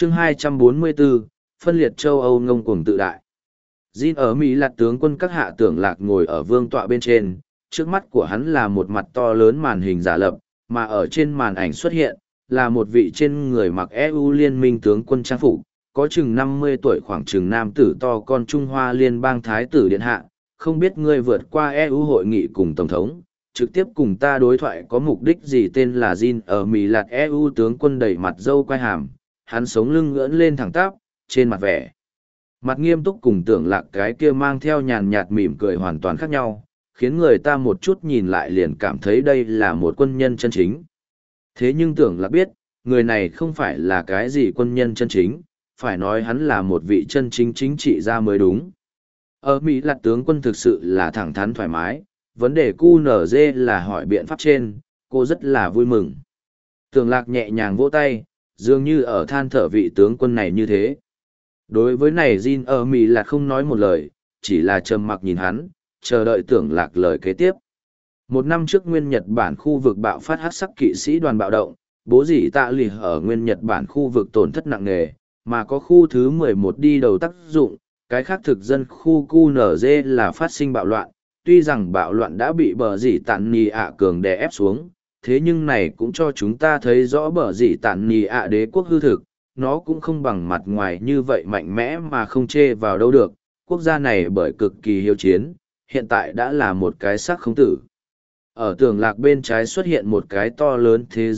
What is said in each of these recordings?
chương 244, phân liệt châu Âu ngông cuồng tự đại. Jin ở Mỹ Lạt tướng quân các hạ tưởng lạc ngồi ở vương tọa bên trên, trước mắt của hắn là một mặt to lớn màn hình giả lập, mà ở trên màn ảnh xuất hiện, là một vị trên người mặc EU liên minh tướng quân trang phục, có chừng 50 tuổi khoảng chừng nam tử to con Trung Hoa Liên bang Thái tử Điện Hạ, không biết ngươi vượt qua EU hội nghị cùng Tổng thống, trực tiếp cùng ta đối thoại có mục đích gì. Tên là Jin ở Mỹ Lạt EU tướng quân đẩy mặt dâu quai hàm, hắn sống lưng ngưỡng lên thẳng tắp, trên mặt vẻ mặt nghiêm túc cùng tưởng lạc cái kia mang theo nhàn nhạt mỉm cười hoàn toàn khác nhau, khiến người ta một chút nhìn lại liền cảm thấy đây là một quân nhân chân chính. Thế nhưng tưởng lạc biết, người này không phải là cái gì quân nhân chân chính, phải nói hắn là một vị chân chính chính trị gia mới đúng. Ở Mỹ Lạt tướng quân thực sự là thẳng thắn thoải mái, vấn đề QNZ là hỏi biện pháp trên, cô rất là vui mừng. Tưởng lạc nhẹ nhàng vỗ tay, dường như ở than thở vị tướng quân này như thế. Đối với này Jin ở Mỹ Lạt không nói một lời, chỉ là trầm mặc nhìn hắn, chờ đợi tưởng lạc lời kế tiếp. Một năm trước nguyên Nhật Bản khu vực bạo phát hắc sắc kỵ sĩ đoàn bạo động, bố dĩ tạ lì ở nguyên Nhật Bản khu vực tổn thất nặng nề, mà có khu thứ 11 đi đầu tác dụng, cái khác thực dân khu QNZ là phát sinh bạo loạn, tuy rằng bạo loạn đã bị bờ dĩ tản nì ạ cường đè ép xuống, thế nhưng này cũng cho chúng ta thấy rõ bờ dĩ tản nì ạ đế quốc hư thực, nó cũng không bằng mặt ngoài như vậy mạnh mẽ mà không chê vào đâu được, quốc gia này bởi cực kỳ hiếu chiến, hiện tại đã là một cái xác không tử. Ở tường lạc bên trái xuất hiện một cái to lớn thế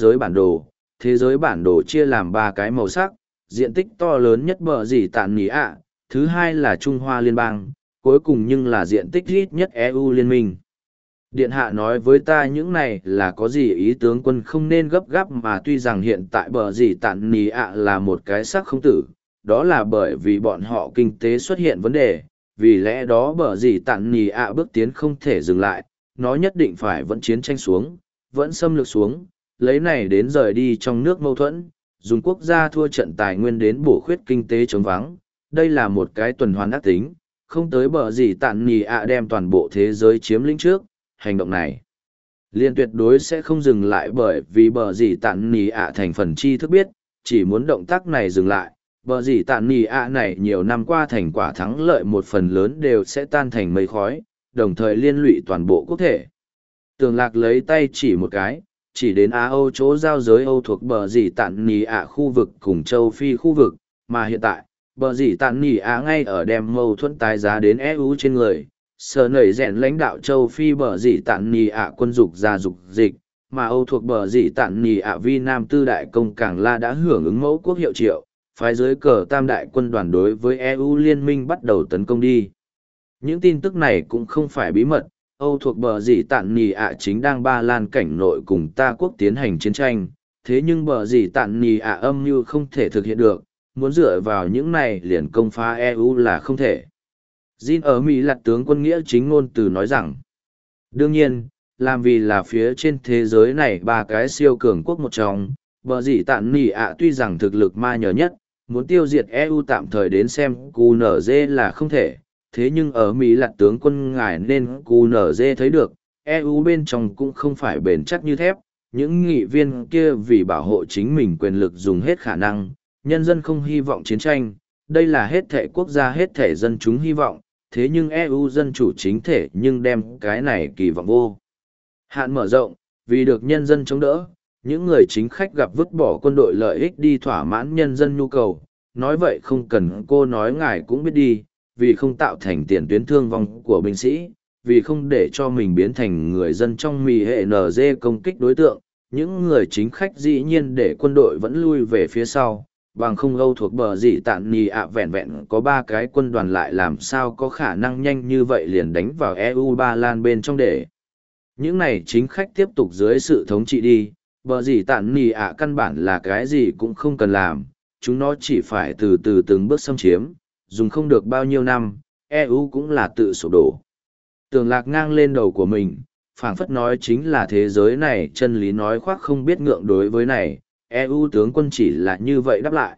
giới bản đồ chia làm 3 cái màu sắc, diện tích to lớn nhất bờ dĩ tản nì ạ, thứ hai là Trung Hoa Liên bang, cuối cùng nhưng là diện tích ít nhất EU liên minh. Điện hạ nói với ta những này là có gì ý, tướng quân không nên gấp gáp, mà tuy rằng hiện tại bờ dĩ tản nì ạ là một cái xác không tử, đó là bởi vì bọn họ kinh tế xuất hiện vấn đề, vì lẽ đó bờ dĩ tản nì ạ bước tiến không thể dừng lại, nó nhất định phải vẫn chiến tranh xuống, vẫn xâm lược xuống, lấy này đến rời đi trong nước mâu thuẫn, dùng quốc gia thua trận tài nguyên đến bổ khuyết kinh tế chống vắng, đây là một cái tuần hoàn ác tính, không tới bờ dĩ tản nì ạ đem toàn bộ thế giới chiếm lĩnh trước. Hành động này liên tuyệt đối sẽ không dừng lại, bởi vì bờ dĩ tản nì ạ thành phần tri thức biết, chỉ muốn động tác này dừng lại, bờ dĩ tản nì ạ này nhiều năm qua thành quả thắng lợi một phần lớn đều sẽ tan thành mây khói, đồng thời liên lụy toàn bộ quốc thể. Tường lạc lấy tay chỉ một cái, chỉ đến Á Âu chỗ giao giới Âu thuộc bờ dĩ tản nì ạ khu vực cùng châu Phi khu vực, mà hiện tại, bờ dĩ tản nì ạ ngay ở đem mâu thuẫn tái giá đến EU trên người. Sở nảy rèn lãnh đạo châu Phi bờ dĩ tản nì ạ quân dục ra dục dịch, mà Âu thuộc bờ dĩ tản nì ạ Vi Nam Tư Đại Công Cảng La đã hưởng ứng mẫu quốc hiệu triệu, phái dưới cờ tam đại quân đoàn đối với EU liên minh bắt đầu tấn công đi. Những tin tức này cũng không phải bí mật, Âu thuộc bờ dĩ tản nì ạ chính đang Ba Lan cảnh nội cùng ta quốc tiến hành chiến tranh, thế nhưng bờ dĩ tản nì ạ âm mưu không thể thực hiện được, muốn dựa vào những này liền công phá EU là không thể. Jin ở Mỹ Lạt tướng quân nghĩa chính ngôn từ nói rằng, đương nhiên, làm vì là phía trên thế giới này 3 cái siêu cường quốc một trong, bờ dĩ tản nì ạ tuy rằng thực lực ma nhờ nhất, muốn tiêu diệt EU tạm thời đến xem QNZ là không thể, thế nhưng ở Mỹ Lạt tướng quân ngài nên QNZ thấy được, EU bên trong cũng không phải bền chắc như thép, những nghị viên kia vì bảo hộ chính mình quyền lực dùng hết khả năng, nhân dân không hy vọng chiến tranh, đây là hết thể quốc gia hết thể dân chúng hy vọng, thế nhưng EU dân chủ chính thể nhưng đem cái này kỳ vọng vô hạn mở rộng, vì được nhân dân chống đỡ, những người chính khách gặp vứt bỏ quân đội lợi ích đi thỏa mãn nhân dân nhu cầu, nói vậy không cần cô nói ngài cũng biết đi, vì không tạo thành tiền tuyến thương vong của binh sĩ, vì không để cho mình biến thành người dân trong mì hệ NG công kích đối tượng, những người chính khách dĩ nhiên để quân đội vẫn lui về phía sau. Bằng không Âu thuộc bờ dĩ tản nì ạ vẹn vẹn có 3 cái quân đoàn lại làm sao có khả năng nhanh như vậy liền đánh vào EU Ba Lan bên trong để. Những này chính khách tiếp tục dưới sự thống trị đi, bờ dĩ tản nì ạ căn bản là cái gì cũng không cần làm, chúng nó chỉ phải từ từ từng bước xâm chiếm, dùng không được bao nhiêu năm, EU cũng là tự sụp đổ. Tường lạc ngang lên đầu của mình, phảng phất nói chính là thế giới này chân lý nói khoác không biết ngượng đối với này. EU tướng quân chỉ là như vậy đáp lại.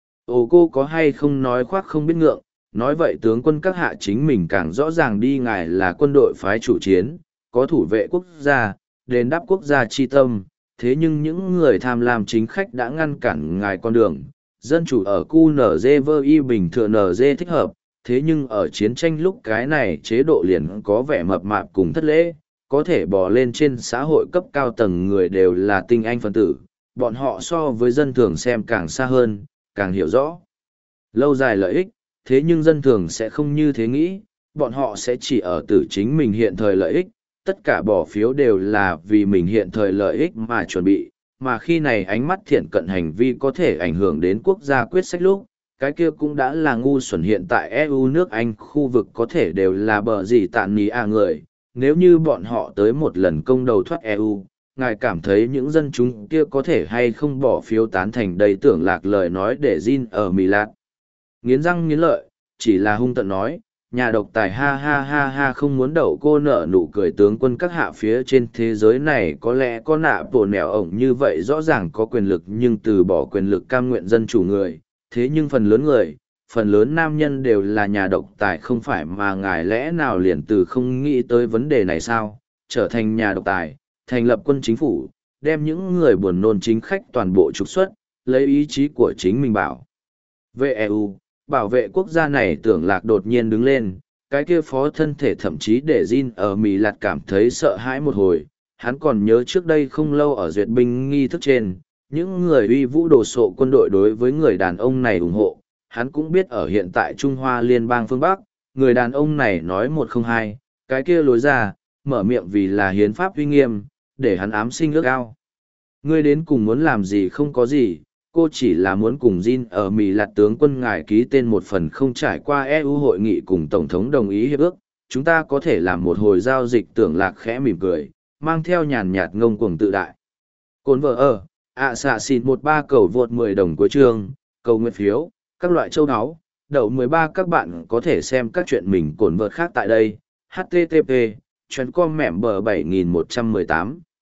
Ồ cô có hay không nói khoác không biết ngượng, nói vậy tướng quân các hạ chính mình càng rõ ràng đi, ngài là quân đội phái chủ chiến, có thủ vệ quốc gia, đền đáp quốc gia chi tâm, thế nhưng những người tham lam chính khách đã ngăn cản ngài con đường, Dân chủ ở QNZ với bình thường NG thích hợp, thế nhưng ở chiến tranh lúc cái này chế độ liền có vẻ mập mạp cùng thất lễ, có thể bò lên trên xã hội cấp cao tầng người đều là tinh anh phân tử, bọn họ so với dân thường xem càng xa hơn, càng hiểu rõ. Lâu dài lợi ích, thế nhưng dân thường sẽ không như thế nghĩ, bọn họ sẽ chỉ ở tử chính mình hiện thời lợi ích, tất cả bỏ phiếu đều là vì mình hiện thời lợi ích mà chuẩn bị, mà khi này ánh mắt thiện cận hành vi có thể ảnh hưởng đến quốc gia quyết sách lúc, cái kia cũng đã là ngu xuẩn. Hiện tại EU nước Anh khu vực có thể đều là bờ gì tạn ní người, nếu như bọn họ tới một lần công đầu thoát EU, ngài cảm thấy những dân chúng kia có thể hay không bỏ phiếu tán thành đầy tưởng lạc lời nói để Jean ở Milan. Nghiến răng nghiến lợi, chỉ là hung tận nói, nhà độc tài ha ha ha ha không muốn đậu cô nở nụ cười tướng quân các hạ phía trên thế giới này có lẽ có nạ bổ nẻo ổng như vậy rõ ràng có quyền lực nhưng từ bỏ quyền lực cam nguyện dân chủ người, thế nhưng phần lớn nam nhân đều là nhà độc tài không phải mà ngài lẽ nào liền từ không nghĩ tới vấn đề này sao, trở thành nhà độc tài, thành lập quân chính phủ, đem những người buồn nôn chính khách toàn bộ trục xuất, lấy ý chí của chính mình bảo vệ EU. Bảo vệ quốc gia này tưởng lạc đột nhiên đứng lên, cái kia phó thân thể thậm chí để Jin ở Mỹ Lạt cảm thấy sợ hãi một hồi, hắn còn nhớ trước đây không lâu ở duyệt binh nghi thức trên, những người uy vũ đồ sộ quân đội đối với người đàn ông này ủng hộ, hắn cũng biết ở hiện tại Trung Hoa Liên bang phương Bắc, người đàn ông này nói một không hai, cái kia lối ra, mở miệng vì là hiến pháp uy nghiêm, để hắn ám sinh ước ao. Ngươi đến cùng muốn làm gì không có gì, cô chỉ là muốn cùng Jin ở Mỹ Lạt tướng quân ngài ký tên một phần không trải qua EU hội nghị cùng Tổng thống đồng ý hiệp ước, chúng ta có thể làm một hồi giao dịch. Tưởng lạc khẽ mỉm cười, mang theo nhàn nhạt ngông cuồng tự đại. Cồn vợ ở, xạ xịn 13 cầu vượt 10 đồng cuối chương, cầu nguyện phiếu, các loại châu áo, đậu 13 các bạn có thể xem các chuyện mình cồn vợt khác tại đây, http, chuyến com mẻm bờ 7118.